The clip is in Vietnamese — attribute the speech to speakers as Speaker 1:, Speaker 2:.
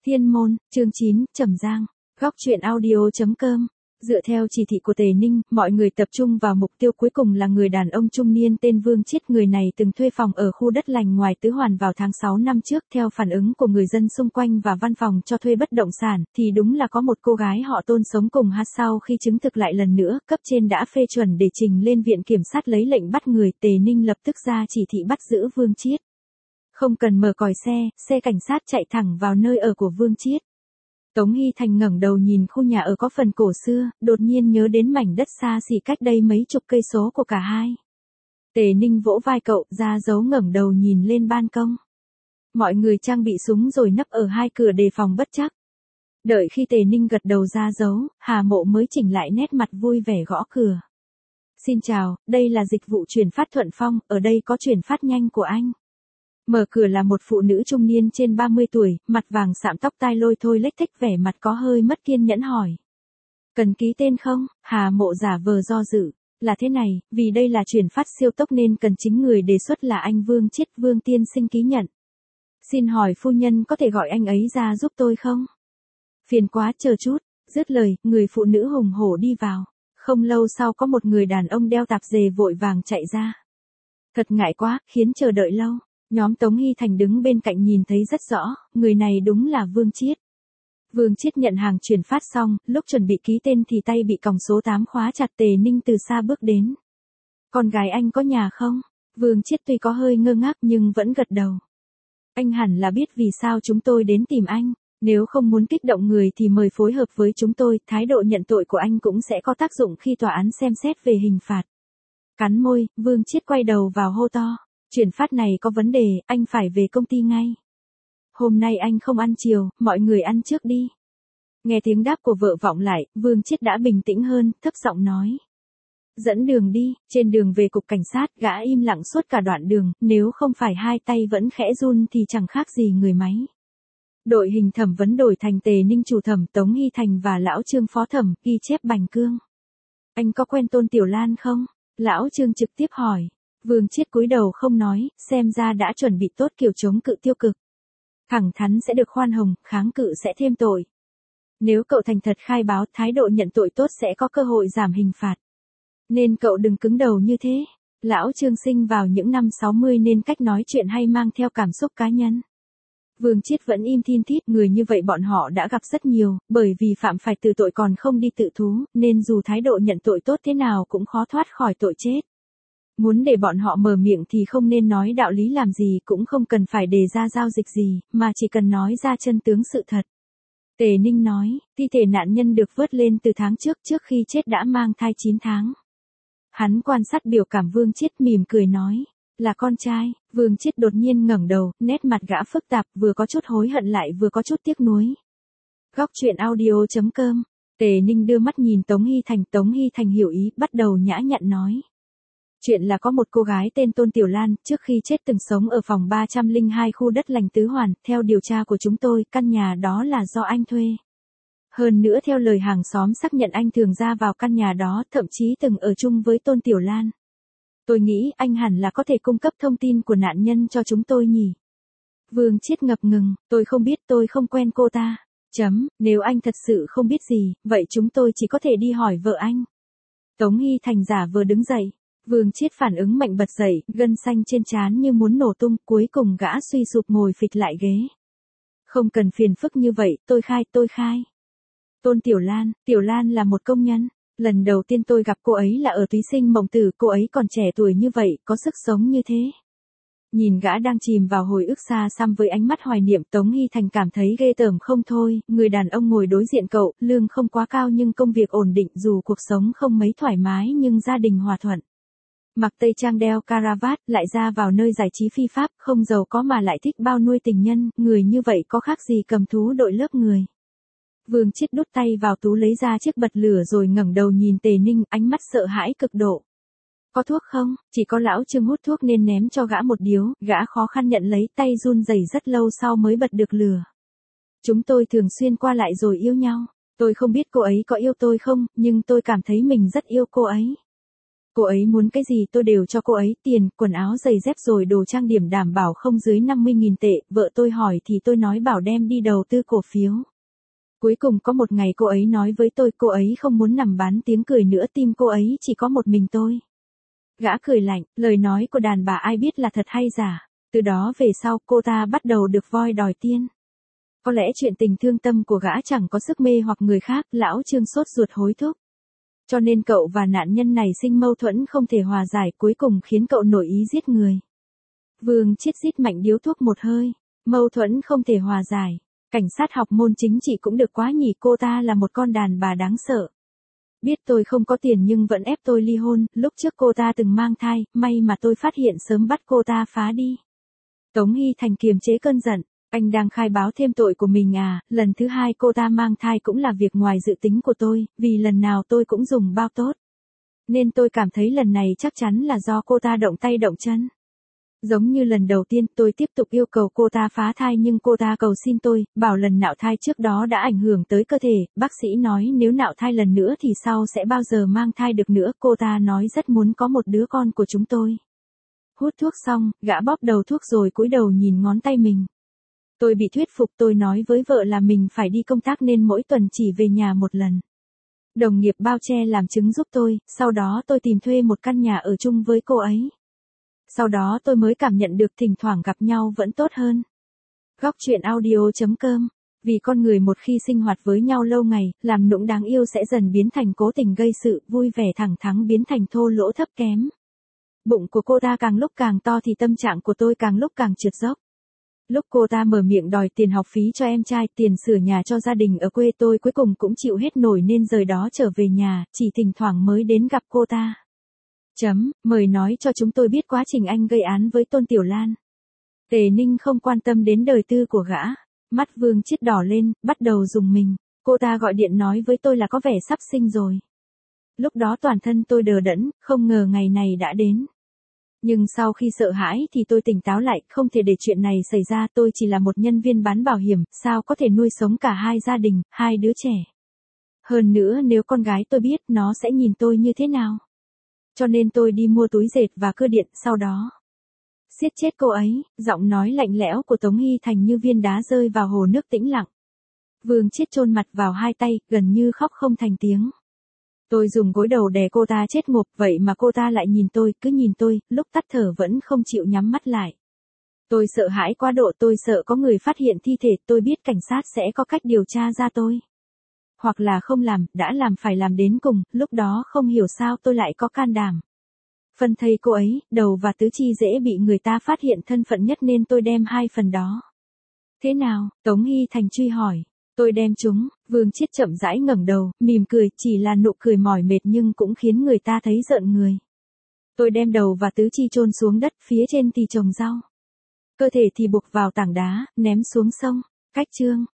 Speaker 1: Thiên môn, chương 9, Trầm Giang. Góc truyện audio.com. Dựa theo chỉ thị của Tề Ninh, mọi người tập trung vào mục tiêu cuối cùng là người đàn ông trung niên tên Vương Chiết. Người này từng thuê phòng ở khu đất lành ngoài Tứ Hoàn vào tháng 6 năm trước. Theo phản ứng của người dân xung quanh và văn phòng cho thuê bất động sản, thì đúng là có một cô gái họ Tôn sống cùng hắn. Sau khi chứng thực lại lần nữa, cấp trên đã phê chuẩn để trình lên viện kiểm sát lấy lệnh bắt người. Tề Ninh lập tức ra chỉ thị bắt giữ Vương Chiết. Không cần mở còi xe cảnh sát chạy thẳng vào nơi ở của Vương Chiết. Tống Hy Thành ngẩng đầu nhìn khu nhà ở có phần cổ xưa, đột nhiên nhớ đến mảnh đất xa xỉ cách đây mấy chục cây số của cả hai. Tề Ninh vỗ vai cậu, ra dấu ngẩng đầu nhìn lên ban công. Mọi người trang bị súng rồi nấp ở hai cửa đề phòng bất trắc. Đợi khi Tề Ninh gật đầu ra dấu, Hà Mộ mới chỉnh lại nét mặt vui vẻ gõ cửa. Xin chào, đây là dịch vụ chuyển phát Thuận Phong, ở đây có chuyển phát nhanh của anh. Mở cửa là một phụ nữ trung niên trên 30 tuổi, mặt vàng sạm tóc tai lôi thôi lếch thếch, vẻ mặt có hơi mất kiên nhẫn hỏi. Cần ký tên không? Hà Mộ giả vờ do dự. Là thế này, vì đây là chuyển phát siêu tốc nên cần chính người đề xuất là anh Vương Chiết. Vương tiên sinh ký nhận. Xin hỏi phu nhân có thể gọi anh ấy ra giúp tôi không? Phiền quá, chờ chút. Dứt lời, người phụ nữ hùng hổ đi vào. Không lâu sau có một người đàn ông đeo tạp dề vội vàng chạy ra. Thật ngại quá, khiến chờ đợi lâu. Nhóm Tống Hy Thành đứng bên cạnh nhìn thấy rất rõ, người này đúng là Vương Chiết. Vương Chiết nhận hàng chuyển phát xong, lúc chuẩn bị ký tên thì tay bị còng số 8 khóa chặt. Tề Ninh từ xa bước đến. Con gái anh có nhà không? Vương Chiết tuy có hơi ngơ ngác nhưng vẫn gật đầu. Anh hẳn là biết vì sao chúng tôi đến tìm anh. Nếu không muốn kích động người thì mời phối hợp với chúng tôi. Thái độ nhận tội của anh cũng sẽ có tác dụng khi tòa án xem xét về hình phạt. Cắn môi, Vương Chiết quay đầu vào hô to. Chuyển phát này có vấn đề, anh phải về công ty ngay. Hôm nay anh không ăn chiều, mọi người ăn trước đi. Nghe tiếng đáp của vợ vọng lại, Vương Chiết đã bình tĩnh hơn, thấp giọng nói. Dẫn đường đi. Trên đường về cục cảnh sát, gã im lặng suốt cả đoạn đường, nếu không phải hai tay vẫn khẽ run thì chẳng khác gì người máy. Đội hình thẩm vấn đổi thành Tề Ninh chủ thẩm, Tống Hy Thành và lão Trương phó thẩm, ghi chép bành cương. Anh có quen Tôn Tiểu Lan không? Lão Trương trực tiếp hỏi. Vương Chiết cúi đầu không nói, xem ra đã chuẩn bị tốt kiểu chống cự tiêu cực. Thẳng thắn sẽ được khoan hồng, kháng cự sẽ thêm tội. Nếu cậu thành thật khai báo, thái độ nhận tội tốt sẽ có cơ hội giảm hình phạt. Nên cậu đừng cứng đầu như thế. Lão Trương sinh vào những năm 60 nên cách nói chuyện hay mang theo cảm xúc cá nhân. Vương Chiết vẫn im thin thít, người như vậy bọn họ đã gặp rất nhiều, bởi vì phạm phải tử tội còn không đi tự thú, nên dù thái độ nhận tội tốt thế nào cũng khó thoát khỏi tội chết. Muốn để bọn họ mở miệng thì không nên nói đạo lý làm gì, cũng không cần phải đề ra giao dịch gì, mà chỉ cần nói ra chân tướng sự thật. Tề Ninh nói, thi thể nạn nhân được vớt lên từ tháng trước khi chết đã mang thai 9 tháng. Hắn quan sát biểu cảm Vương Chiết mỉm cười nói, là con trai. Vương Chiết đột nhiên ngẩng đầu, nét mặt gã phức tạp, vừa có chút hối hận lại vừa có chút tiếc nuối. Góc truyện audio.com. Tề Ninh đưa mắt nhìn Tống Hy Thành hiểu ý, bắt đầu nhã nhặn nói. Chuyện là có một cô gái tên Tôn Tiểu Lan, trước khi chết từng sống ở phòng 302 khu đất lành Tứ Hoàn, theo điều tra của chúng tôi, căn nhà đó là do anh thuê. Hơn nữa theo lời hàng xóm xác nhận anh thường ra vào căn nhà đó, thậm chí từng ở chung với Tôn Tiểu Lan. Tôi nghĩ anh hẳn là có thể cung cấp thông tin của nạn nhân cho chúng tôi nhỉ. Vương Chiết ngập ngừng, tôi không biết, tôi không quen cô ta. Nếu anh thật sự không biết gì, vậy chúng tôi chỉ có thể đi hỏi vợ anh. Tống Hy Thành giả vờ đứng dậy. Vương Chiết phản ứng mạnh bật dậy, gân xanh trên trán như muốn nổ tung, cuối cùng gã suy sụp ngồi phịch lại ghế. Không cần phiền phức như vậy, tôi khai. Tôn Tiểu Lan là một công nhân. Lần đầu tiên tôi gặp cô ấy là ở Túy Sinh Mộng Tử, cô ấy còn trẻ tuổi như vậy, có sức sống như thế. Nhìn gã đang chìm vào hồi ức xa xăm với ánh mắt hoài niệm, Tống Hy Thành cảm thấy ghê tởm không thôi. Người đàn ông ngồi đối diện cậu, lương không quá cao nhưng công việc ổn định, dù cuộc sống không mấy thoải mái nhưng gia đình hòa thuận. Mặc tây trang đeo caravat, lại ra vào nơi giải trí phi pháp, không giàu có mà lại thích bao nuôi tình nhân, người như vậy có khác gì cầm thú đội lớp người. Vương Chiết đút tay vào túi lấy ra chiếc bật lửa rồi ngẩng đầu nhìn Tề Ninh, ánh mắt sợ hãi cực độ. Có thuốc không? Chỉ có lão Trương hút thuốc nên ném cho gã một điếu, gã khó khăn nhận lấy, tay run rẩy rất lâu sau mới bật được lửa. Chúng tôi thường xuyên qua lại rồi yêu nhau. Tôi không biết cô ấy có yêu tôi không, nhưng tôi cảm thấy mình rất yêu cô ấy. Cô ấy muốn cái gì tôi đều cho cô ấy, tiền, quần áo, giày dép rồi đồ trang điểm đảm bảo không dưới 50.000 tệ, vợ tôi hỏi thì tôi nói bảo đem đi đầu tư cổ phiếu. Cuối cùng có một ngày cô ấy nói với tôi cô ấy không muốn nằm bán tiếng cười nữa, tim cô ấy chỉ có một mình tôi. Gã cười lạnh, lời nói của đàn bà ai biết là thật hay giả, từ đó về sau cô ta bắt đầu được voi đòi tiên. Có lẽ chuyện tình thương tâm của gã chẳng có sức mê hoặc người khác, lão Trương sốt ruột hối thúc. Cho nên cậu và nạn nhân này sinh mâu thuẫn không thể hòa giải, cuối cùng khiến cậu nổi ý giết người. Vương Chiết rít mạnh điếu thuốc một hơi, mâu thuẫn không thể hòa giải. Cảnh sát học môn chính trị cũng được quá nhỉ, cô ta là một con đàn bà đáng sợ. Biết tôi không có tiền nhưng vẫn ép tôi ly hôn, lúc trước cô ta từng mang thai, may mà tôi phát hiện sớm bắt cô ta phá đi. Tống Hy Thành kiềm chế cơn giận, anh đang khai báo thêm tội của mình à, lần thứ hai cô ta mang thai cũng là việc ngoài dự tính của tôi, vì lần nào tôi cũng dùng bao tốt. Nên tôi cảm thấy lần này chắc chắn là do cô ta động tay động chân. Giống như lần đầu tiên tôi tiếp tục yêu cầu cô ta phá thai nhưng cô ta cầu xin tôi, bảo lần nạo thai trước đó đã ảnh hưởng tới cơ thể, bác sĩ nói nếu nạo thai lần nữa thì sau sẽ bao giờ mang thai được nữa, cô ta nói rất muốn có một đứa con của chúng tôi. Hút thuốc xong, gã bóp đầu thuốc rồi cúi đầu nhìn ngón tay mình. Tôi bị thuyết phục, tôi nói với vợ là mình phải đi công tác nên mỗi tuần chỉ về nhà một lần. Đồng nghiệp bao che làm chứng giúp tôi, sau đó tôi tìm thuê một căn nhà ở chung với cô ấy. Sau đó tôi mới cảm nhận được thỉnh thoảng gặp nhau vẫn tốt hơn. Góc truyện audio.com. Vì con người một khi sinh hoạt với nhau lâu ngày, làm nũng đáng yêu sẽ dần biến thành cố tình gây sự, vui vẻ thẳng thắn biến thành thô lỗ thấp kém. Bụng của cô ta càng lúc càng to thì tâm trạng của tôi càng lúc càng trượt dốc. Lúc cô ta mở miệng đòi tiền học phí cho em trai, tiền sửa nhà cho gia đình ở quê, tôi cuối cùng cũng chịu hết nổi nên rời đó trở về nhà, chỉ thỉnh thoảng mới đến gặp cô ta. Mời nói cho chúng tôi biết quá trình anh gây án với Tôn Tiểu Lan. Tề Ninh không quan tâm đến đời tư của gã. Mắt Vương Chiết đỏ lên, bắt đầu rùng mình. Cô ta gọi điện nói với tôi là có vẻ sắp sinh rồi. Lúc đó toàn thân tôi đờ đẫn, không ngờ ngày này đã đến. Nhưng sau khi sợ hãi thì tôi tỉnh táo lại, không thể để chuyện này xảy ra, tôi chỉ là một nhân viên bán bảo hiểm, sao có thể nuôi sống cả hai gia đình, hai đứa trẻ. Hơn nữa nếu con gái tôi biết nó sẽ nhìn tôi như thế nào. Cho nên tôi đi mua túi dệt và cưa điện, sau đó siết chết cô ấy, giọng nói lạnh lẽo của Tống Hy Thành như viên đá rơi vào hồ nước tĩnh lặng. Vương Chiết chôn mặt vào hai tay, gần như khóc không thành tiếng. Tôi dùng gối đầu đè cô ta chết ngộp, vậy mà cô ta lại nhìn tôi, cứ nhìn tôi, lúc tắt thở vẫn không chịu nhắm mắt lại. Tôi sợ hãi quá độ, tôi sợ có người phát hiện thi thể, tôi biết cảnh sát sẽ có cách điều tra ra tôi. Hoặc là không làm, đã làm phải làm đến cùng, lúc đó không hiểu sao tôi lại có can đảm. Phân thây cô ấy, đầu và tứ chi dễ bị người ta phát hiện thân phận nhất nên tôi đem hai phần đó. Thế nào? Tống Hy Thành truy hỏi. Tôi đem chúng, Vương Chiết chậm rãi ngẩng đầu, mỉm cười, chỉ là nụ cười mỏi mệt nhưng cũng khiến người ta thấy rợn người. Tôi đem đầu và tứ chi chôn xuống đất, phía trên thì trồng rau. Cơ thể thì buộc vào tảng đá, ném xuống sông. Cách chương.